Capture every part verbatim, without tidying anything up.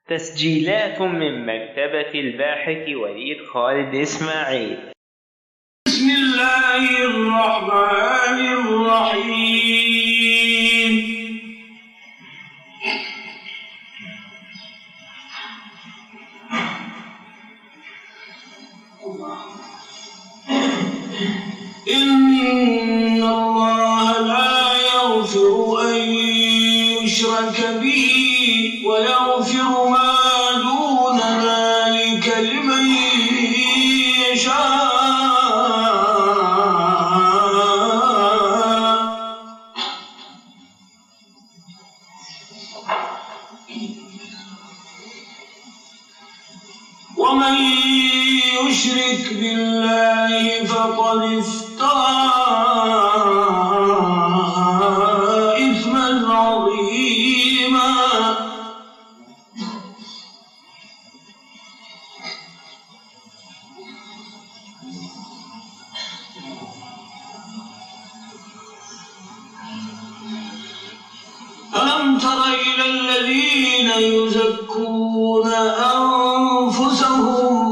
تسجيلات من مكتبة الباحث وليد خالد إسماعيل. بسم الله الرحمن الرحيم. إن الله لا يغفر أن يشرك به ويغفر ما دون ذلك لمن يشاء. ومن يشرك بالله فقد افترى إثما عظيما. ألم تر إلى الذين يزكون أنفسهم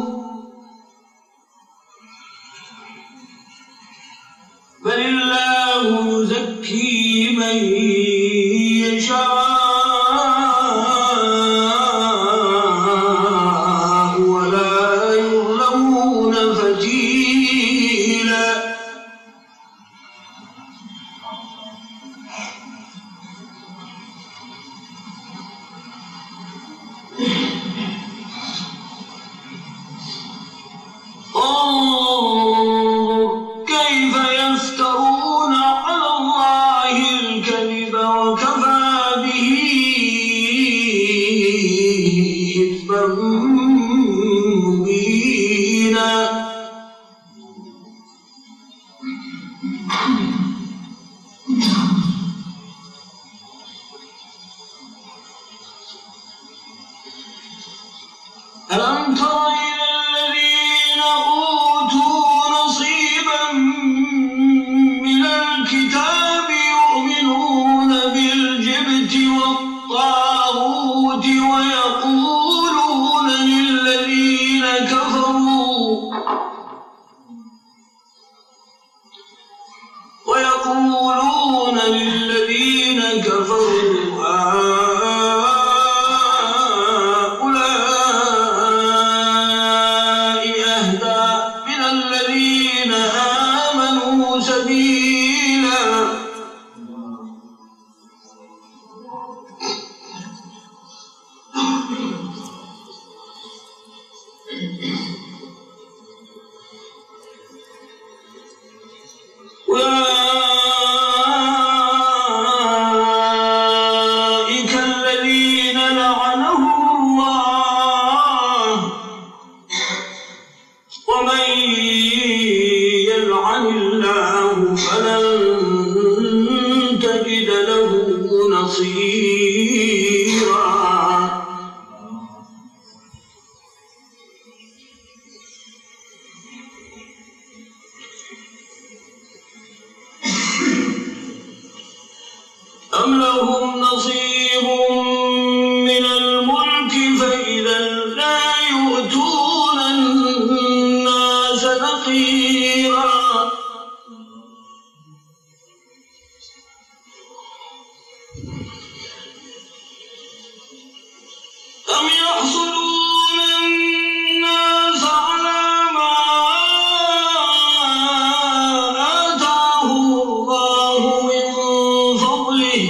بل الله يزكي من يشاء ولا يظلمون فتيلا. انظر كيف يفترون على الله الكذب وكفى به إثما مبينا. ألم تر إلى الذين أوتوا نصيبا من الكتاب يؤمنون بالجبت والطاغوت ويقولون للذين كفروا ويقولون للذين كفروا سبيلا. أولئك الذين لعنهم الله ومن يلعن الله فلن تجد له نصيرا. أم لهم نصيب من الملك فإذا لا يؤتون الناس نقيرا. أم يحصدون الناس على ما آتاهم الله من فضله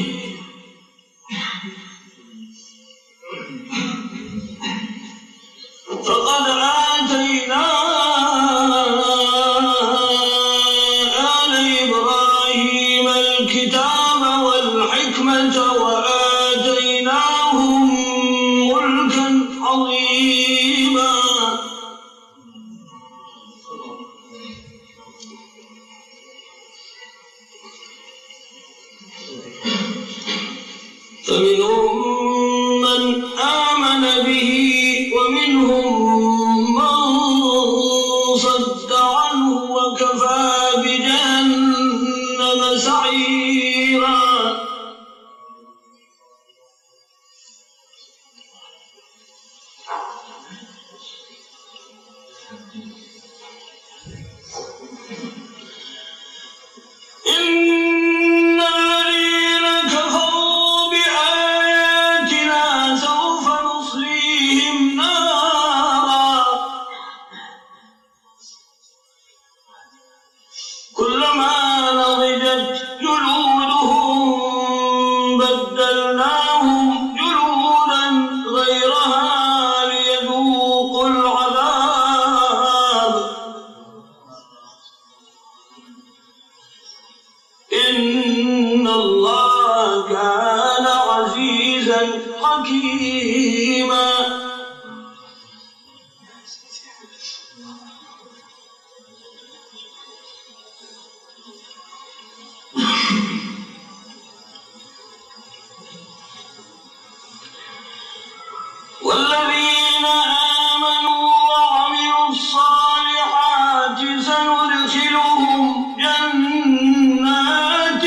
فقد آتينا آل إبراهيم الكتاب والحكمة وآتيناهم ملكا عظيما. فمنهم من آمن به ومنهم من صد عنه وكفى بجهنم سعيرا. والذين آمنوا وعملوا الصالحات سندخلهم جنات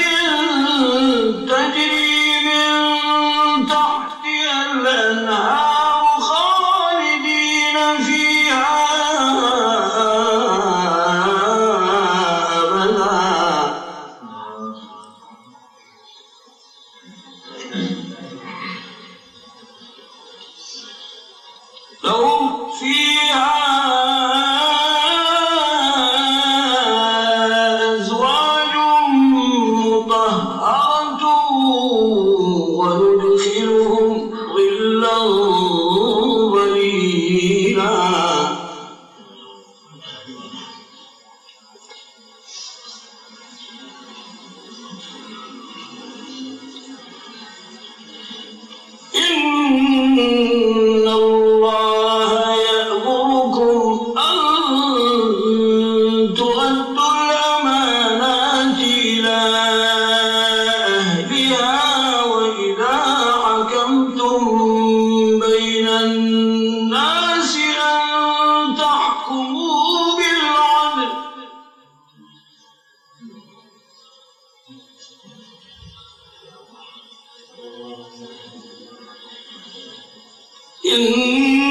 تجري من تحتها الأنهار خالدين فيها أبدا لهم فيها أزواج مطهرة وندخلهم ظلا ظليلا إن الله يأمركم أن تؤدوا الأمانات إلى أهلها وإذا حكمتم بين الناس أن تحكموا بالعدل إن